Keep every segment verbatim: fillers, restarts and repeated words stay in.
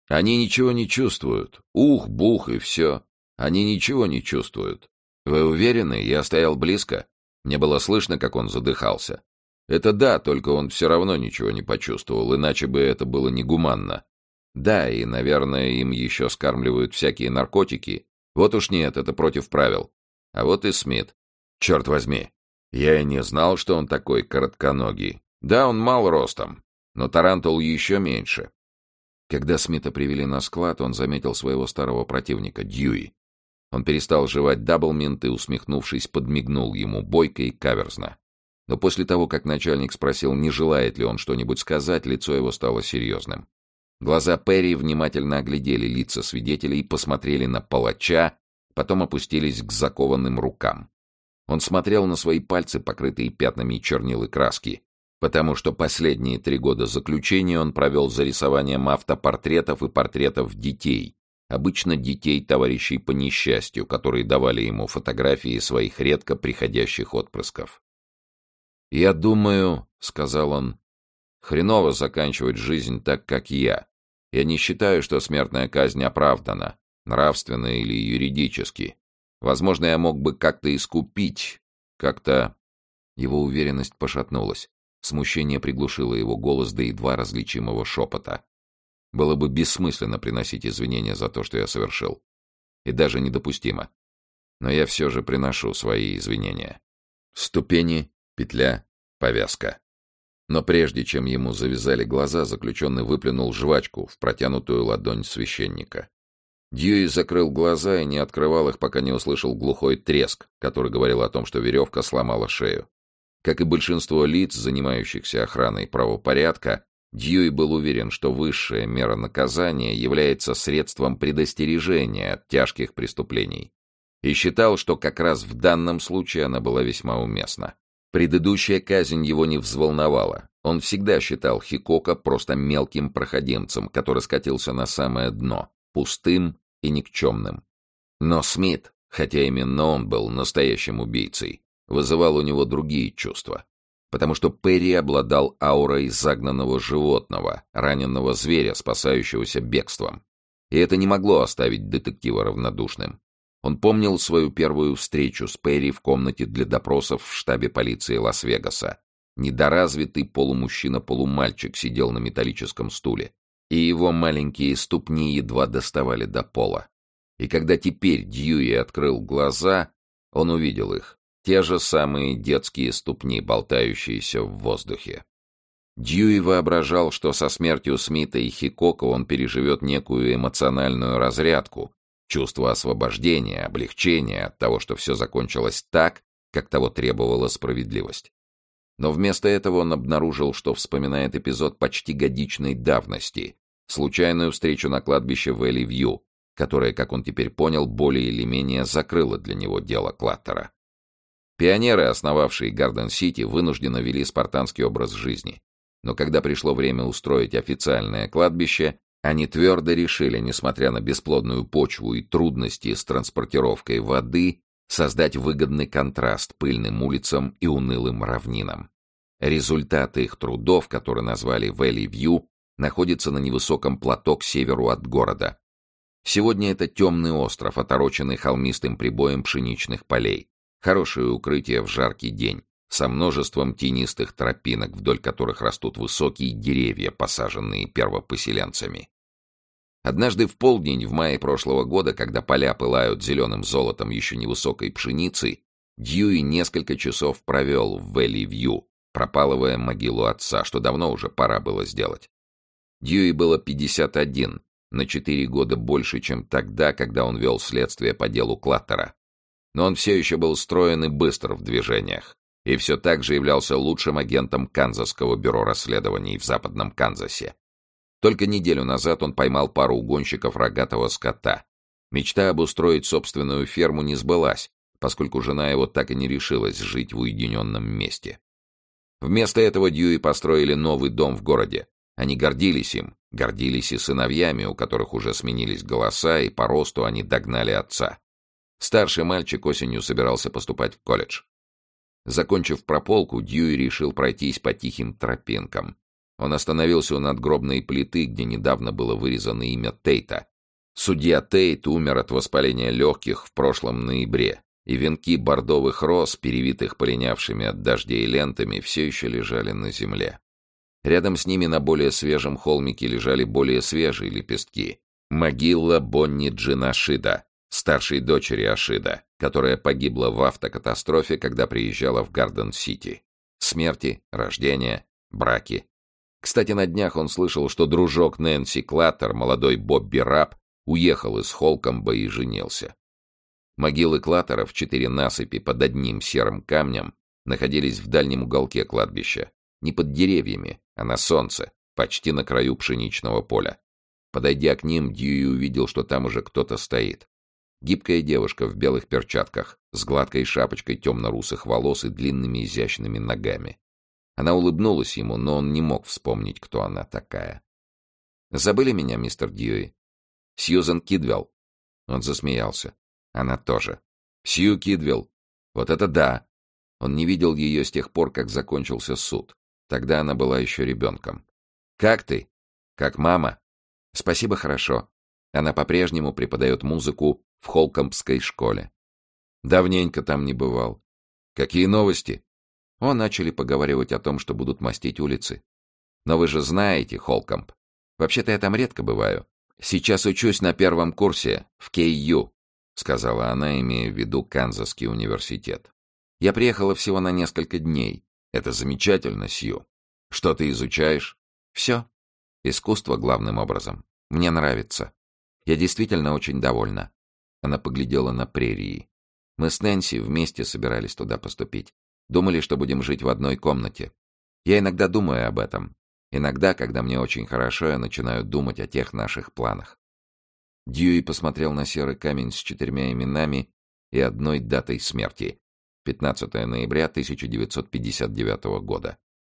Они ничего не чувствуют. Ух-бух и все. Они ничего не чувствуют. Вы уверены? Я стоял близко. Мне было слышно, как он задыхался. Это да, только он все равно ничего не почувствовал, иначе бы это было негуманно. Да, и, наверное, им еще скармливают всякие наркотики. Вот уж нет, это против правил. А вот и Смит. Черт возьми. Я и не знал, что он такой коротконогий. Да, он мал ростом, но тарантул еще меньше. Когда Смита привели на склад, он заметил своего старого противника, Дьюи. Он перестал жевать даблминт и, усмехнувшись, подмигнул ему бойко и каверзно. Но после того, как начальник спросил, не желает ли он что-нибудь сказать, лицо его стало серьезным. Глаза Перри внимательно оглядели лица свидетелей, посмотрели на палача, потом опустились к закованным рукам. Он смотрел на свои пальцы, покрытые пятнами чернил и краски, потому что последние три года заключения он провел за рисованием автопортретов и портретов детей, обычно детей товарищей по несчастью, которые давали ему фотографии своих редко приходящих отпрысков. «Я думаю, — сказал он, — хреново заканчивать жизнь так, как я. Я не считаю, что смертная казнь оправдана, нравственно или юридически. Возможно, я мог бы как-то искупить, как-то...» Его уверенность пошатнулась. Смущение приглушило его голос до едва различимого шепота. «Было бы бессмысленно приносить извинения за то, что я совершил. И даже недопустимо. Но я все же приношу свои извинения». Ступени, петля, повязка. Но прежде чем ему завязали глаза, заключенный выплюнул жвачку в протянутую ладонь священника. Дьюи закрыл глаза и не открывал их, пока не услышал глухой треск, который говорил о том, что веревка сломала шею. Как и большинство лиц, занимающихся охраной правопорядка, Дьюи был уверен, что высшая мера наказания является средством предостережения от тяжких преступлений. И считал, что как раз в данном случае она была весьма уместна. Предыдущая казнь его не взволновала. Он всегда считал Хикока просто мелким проходимцем, который скатился на самое дно, пустым и никчемным. Но Смит, хотя именно он был настоящим убийцей, вызывал у него другие чувства. Потому что Перри обладал аурой загнанного животного, раненого зверя, спасающегося бегством. И это не могло оставить детектива равнодушным. Он помнил свою первую встречу с Перри в комнате для допросов в штабе полиции Лас-Вегаса. Недоразвитый полумужчина-полумальчик сидел на металлическом стуле, и его маленькие ступни едва доставали до пола. И когда теперь Дьюи открыл глаза, он увидел их. Те же самые детские ступни, болтающиеся в воздухе. Дьюи воображал, что со смертью Смита и Хикока он переживет некую эмоциональную разрядку, чувство освобождения, облегчения от того, что все закончилось так, как того требовала справедливость. Но вместо этого он обнаружил, что вспоминает эпизод почти годичной давности, случайную встречу на кладбище Вэлли-Вью, которая, как он теперь понял, более или менее закрыла для него дело Клаттера. Пионеры, основавшие Гарден-Сити, вынужденно вели спартанский образ жизни. Но когда пришло время устроить официальное кладбище, они твердо решили, несмотря на бесплодную почву и трудности с транспортировкой воды, создать выгодный контраст пыльным улицам и унылым равнинам. Результат их трудов, который назвали Вэлли-Вью, находится на невысоком плато к северу от города. Сегодня это темный остров, отороченный холмистым прибоем пшеничных полей. Хорошее укрытие в жаркий день, со множеством тенистых тропинок, вдоль которых растут высокие деревья, посаженные первопоселенцами. Однажды в полдень в мае прошлого года, когда поля пылают зеленым золотом еще невысокой пшеницы, Дьюи несколько часов провел в Вэлли-Вью, пропалывая могилу отца, что давно уже пора было сделать. Дьюи было пятьдесят один, на четыре года больше, чем тогда, когда он вел следствие по делу Клаттера. Но он все еще был строен и быстр в движениях, и все так же являлся лучшим агентом Канзасского бюро расследований в Западном Канзасе. Только неделю назад он поймал пару угонщиков рогатого скота. Мечта обустроить собственную ферму не сбылась, поскольку жена его так и не решилась жить в уединенном месте. Вместо этого Дьюи построили новый дом в городе. Они гордились им, гордились и сыновьями, у которых уже сменились голоса, и по росту они догнали отца. Старший мальчик осенью собирался поступать в колледж. Закончив прополку, Дьюи решил пройтись по тихим тропинкам. Он остановился у надгробной плиты, где недавно было вырезано имя Тейта. Судья Тейт умер от воспаления легких в прошлом ноябре, и венки бордовых роз, перевитых полинявшими от дождей лентами, все еще лежали на земле. Рядом с ними на более свежем холмике лежали более свежие лепестки. Могила Бонни Джин Ашида, старшей дочери Ашида, которая погибла в автокатастрофе, когда приезжала в Гарден-Сити. Смерти, рождения, браки. Кстати, на днях он слышал, что дружок Нэнси Клаттер, молодой Бобби Раб, уехал из Холкомба и женился. Могилы Клаттеров, четыре насыпи под одним серым камнем, находились в дальнем уголке кладбища, не под деревьями, а на солнце, почти на краю пшеничного поля. Подойдя к ним, Дьюи увидел, что там уже кто-то стоит. Гибкая девушка в белых перчатках, с гладкой шапочкой темно-русых волос и длинными изящными ногами. Она улыбнулась ему, но он не мог вспомнить, кто она такая. «Забыли меня, мистер Дьюи?» «Сьюзен Кидвелл». Он засмеялся. Она тоже. «Сью Кидвелл. Вот это да!» Он не видел ее с тех пор, как закончился суд. Тогда она была еще ребенком. «Как ты? Как мама?» «Спасибо, хорошо. Она по-прежнему преподает музыку в Холкомбской школе». «Давненько там не бывал. Какие новости?» О, начали поговаривать о том, что будут мастить улицы. «Но вы же знаете Холкомб. Вообще-то я там редко бываю. Сейчас учусь на первом курсе в Кей Ю», — сказала она, имея в виду Канзасский университет. «Я приехала всего на несколько дней. Это замечательно, Сью. Что ты изучаешь?» «Все. Искусство главным образом. Мне нравится. Я действительно очень довольна». Она поглядела на прерии. «Мы с Нэнси вместе собирались туда поступить. Думали, что будем жить в одной комнате. Я иногда думаю об этом. Иногда, когда мне очень хорошо, я начинаю думать о тех наших планах». Дьюи посмотрел на серый камень с четырьмя именами и одной датой смерти. пятнадцатое ноября тысяча девятьсот пятьдесят девятого года.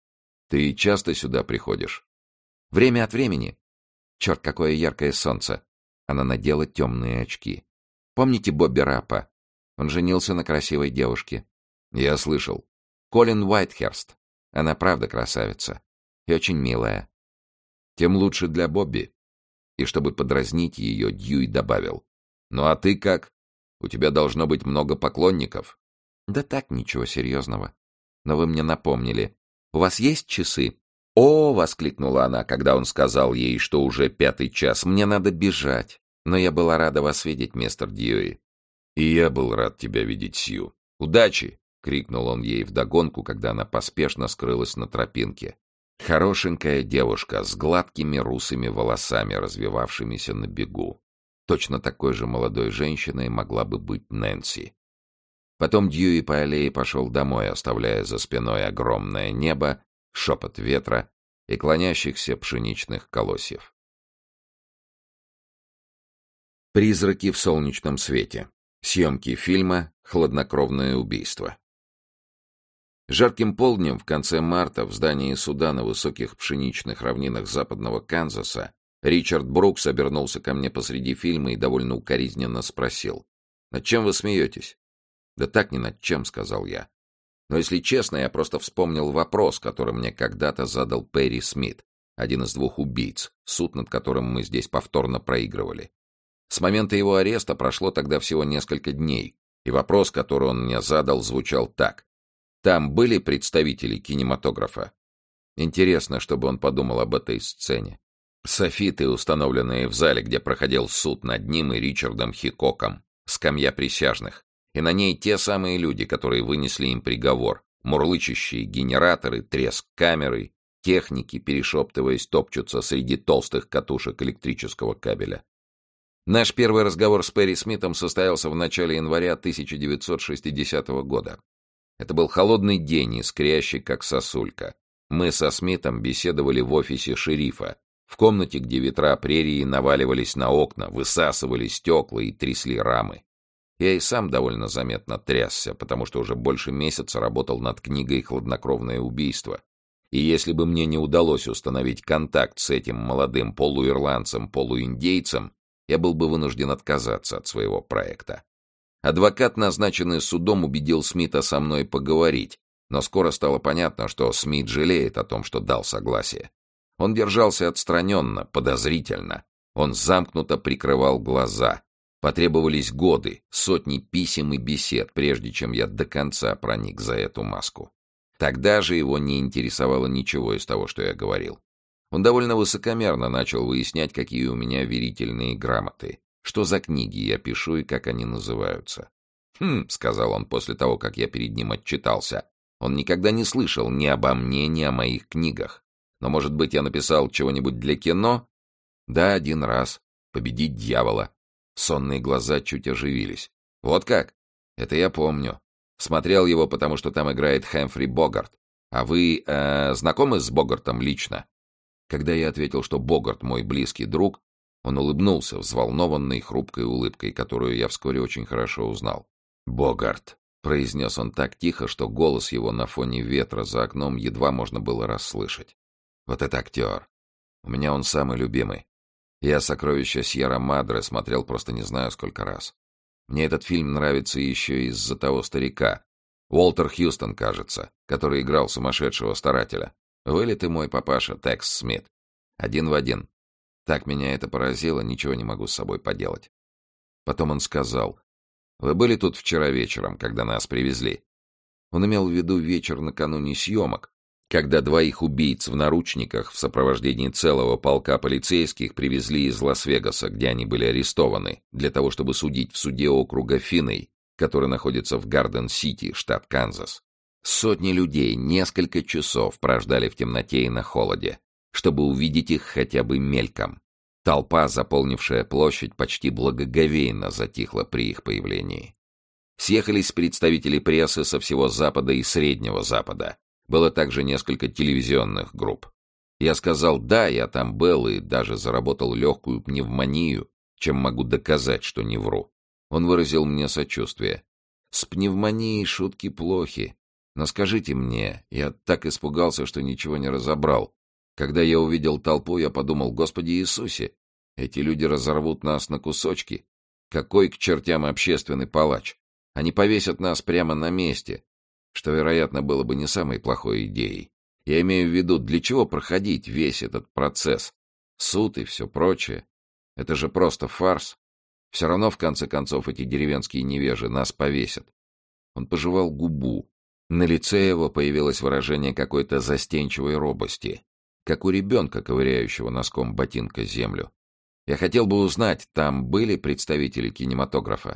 «Ты часто сюда приходишь?» «Время от времени. Черт, какое яркое солнце!» Она надела темные очки. «Помните Бобби Раппа? Он женился на красивой девушке». «Я слышал. Колин Уайтхерст. Она правда красавица. И очень милая». «Тем лучше для Бобби». И чтобы подразнить ее, Дьюи добавил: «Ну а ты как? У тебя должно быть много поклонников». «Да так, ничего серьезного. Но вы мне напомнили. У вас есть часы?» «О!» — воскликнула она, когда он сказал ей, что уже пятый час. «Мне надо бежать. Но я была рада вас видеть, мистер Дьюи». «И я был рад тебя видеть, Сью. Удачи!» — крикнул он ей вдогонку, когда она поспешно скрылась на тропинке. Хорошенькая девушка с гладкими русыми волосами, развивавшимися на бегу. Точно такой же молодой женщиной могла бы быть Нэнси. Потом Дьюи по аллее пошел домой, оставляя за спиной огромное небо, шепот ветра и клонящихся пшеничных колосьев. Призраки в солнечном свете. Съемки фильма «Хладнокровное убийство». Жарким полднем в конце марта в здании суда на высоких пшеничных равнинах западного Канзаса Ричард Брукс обернулся ко мне посреди фильма и довольно укоризненно спросил: «Над чем вы смеетесь?» «Да так ни над чем», — сказал я. «Но если честно, я просто вспомнил вопрос, который мне когда-то задал Перри Смит, один из двух убийц, суд над которым мы здесь повторно проигрывали. С момента его ареста прошло тогда всего несколько дней, и вопрос, который он мне задал, звучал так: там были представители кинематографа?» Интересно, чтобы он подумал об этой сцене. Софиты, установленные в зале, где проходил суд над ним и Ричардом Хикоком, скамья присяжных, и на ней те самые люди, которые вынесли им приговор, мурлычащие генераторы, треск камеры, техники, перешептываясь, топчутся среди толстых катушек электрического кабеля. Наш первый разговор с Перри Смитом состоялся в начале января тысяча девятьсот шестидесятого года. Это был холодный день, искрящий, как сосулька. Мы со Смитом беседовали в офисе шерифа, в комнате, где ветра прерии наваливались на окна, высасывали стекла и трясли рамы. Я и сам довольно заметно трясся, потому что уже больше месяца работал над книгой «Хладнокровное убийство». И если бы мне не удалось установить контакт с этим молодым полуирландцем, полуиндейцем, я был бы вынужден отказаться от своего проекта. Адвокат, назначенный судом, убедил Смита со мной поговорить, но скоро стало понятно, что Смит жалеет о том, что дал согласие. Он держался отстраненно, подозрительно. Он замкнуто прикрывал глаза. Потребовались годы, сотни писем и бесед, прежде чем я до конца проник за эту маску. Тогда же его не интересовало ничего из того, что я говорил. Он довольно высокомерно начал выяснять, какие у меня верительные грамоты, что за книги я пишу и как они называются. «Хм», — сказал он после того, как я перед ним отчитался, он никогда не слышал ни обо мне, ни о моих книгах. Но, может быть, я написал чего-нибудь для кино? Да, один раз. «Победить дьявола». Сонные глаза чуть оживились. Вот как? Это я помню. Смотрел его, потому что там играет Хэмфри Богарт. А вы э, знакомы с Богартом лично? Когда я ответил, что Богарт мой близкий друг, он улыбнулся взволнованной хрупкой улыбкой, которую я вскоре очень хорошо узнал. «Богарт», — произнес он так тихо, что голос его на фоне ветра за окном едва можно было расслышать. «Вот это актер. У меня он самый любимый. Я «Сокровища Сьерра-Мадре» смотрел просто не знаю сколько раз. Мне этот фильм нравится еще из-за того старика. Уолтер Хьюстон, кажется, который играл сумасшедшего старателя. Вылитый мой папаша, Текс Смит. Один в один. Так меня это поразило, ничего не могу с собой поделать». Потом он сказал: «Вы были тут вчера вечером, когда нас привезли?» Он имел в виду вечер накануне съемок, когда двоих убийц в наручниках в сопровождении целого полка полицейских привезли из Лас-Вегаса, где они были арестованы, для того, чтобы судить в суде округа Финней, который находится в Гарден-Сити, штат Канзас. Сотни людей несколько часов прождали в темноте и на холоде, чтобы увидеть их хотя бы мельком. Толпа, заполнившая площадь, почти благоговейно затихла при их появлении. Съехались представители прессы со всего Запада и Среднего Запада. Было также несколько телевизионных групп. Я сказал: «Да, я там был и даже заработал легкую пневмонию, чем могу доказать, что не вру». Он выразил мне сочувствие. «С пневмонией шутки плохи. Но скажите мне, я так испугался, что ничего не разобрал. Когда я увидел толпу, я подумал: Господи Иисусе, эти люди разорвут нас на кусочки. Какой к чертям общественный палач? Они повесят нас прямо на месте». Что, вероятно, было бы не самой плохой идеей. Я имею в виду, для чего проходить весь этот процесс? Суд и все прочее. Это же просто фарс. Все равно, в конце концов, эти деревенские невежи нас повесят. Он пожевал губу. На лице его появилось выражение какой-то застенчивой робости, как у ребенка, ковыряющего носком ботинка землю. Я хотел бы узнать, там были представители кинематографа?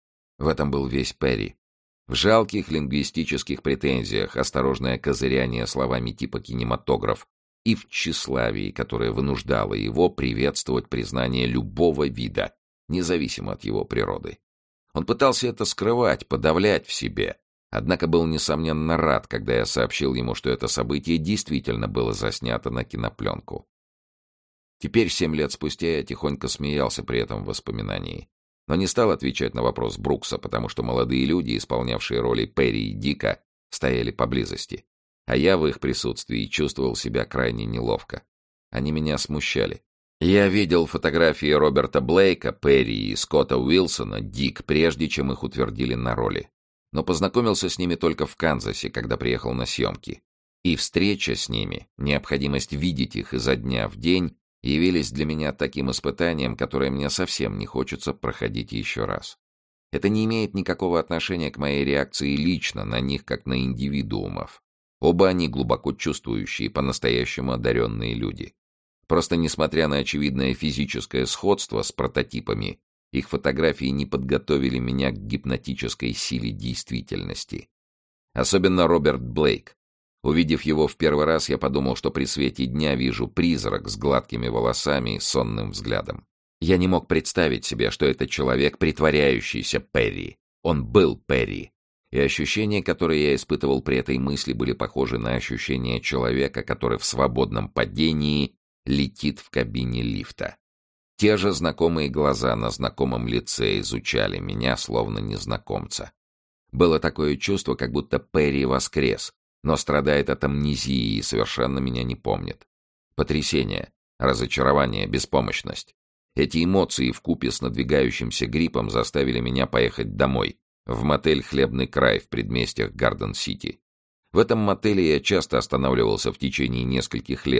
В этом был весь Перри. В жалких лингвистических претензиях, осторожное козыряние словами типа «кинематограф» и в тщеславии, которое вынуждало его приветствовать признание любого вида, независимо от его природы. Он пытался это скрывать, подавлять в себе, однако был, несомненно, рад, когда я сообщил ему, что это событие действительно было заснято на кинопленку. Теперь, семь лет спустя, я тихонько смеялся при этом воспоминании. Но не стал отвечать на вопрос Брукса, потому что молодые люди, исполнявшие роли Перри и Дика, стояли поблизости. А я в их присутствии чувствовал себя крайне неловко. Они меня смущали. Я видел фотографии Роберта Блейка, Перри и Скотта Уилсона, Дик, прежде чем их утвердили на роли. Но познакомился с ними только в Канзасе, когда приехал на съемки. И встреча с ними, необходимость видеть их изо дня в день, явились для меня таким испытанием, которое мне совсем не хочется проходить еще раз. Это не имеет никакого отношения к моей реакции лично на них, как на индивидуумов. Оба они глубоко чувствующие, по-настоящему одаренные люди. Просто, несмотря на очевидное физическое сходство с прототипами, их фотографии не подготовили меня к гипнотической силе действительности. Особенно Роберт Блейк. Увидев его в первый раз, я подумал, что при свете дня вижу призрак с гладкими волосами и сонным взглядом. Я не мог представить себе, что это человек, притворяющийся Перри. Он был Перри. И ощущения, которые я испытывал при этой мысли, были похожи на ощущения человека, который в свободном падении летит в кабине лифта. Те же знакомые глаза на знакомом лице изучали меня, словно незнакомца. Было такое чувство, как будто Перри воскрес, но страдает от амнезии и совершенно меня не помнит. Потрясение, разочарование, беспомощность. Эти эмоции вкупе с надвигающимся гриппом заставили меня поехать домой, в мотель «Хлебный край» в предместьях Гарден-Сити. В этом мотеле я часто останавливался в течение нескольких лет,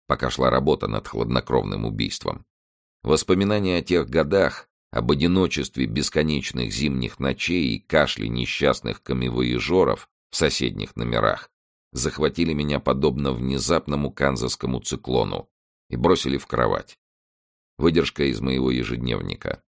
пока шла работа над хладнокровным убийством. Воспоминания о тех годах, об одиночестве бесконечных зимних ночей и кашле несчастных камевояжеров в соседних номерах захватили меня подобно внезапному канзасскому циклону и бросили в кровать. Выдержка из моего ежедневника.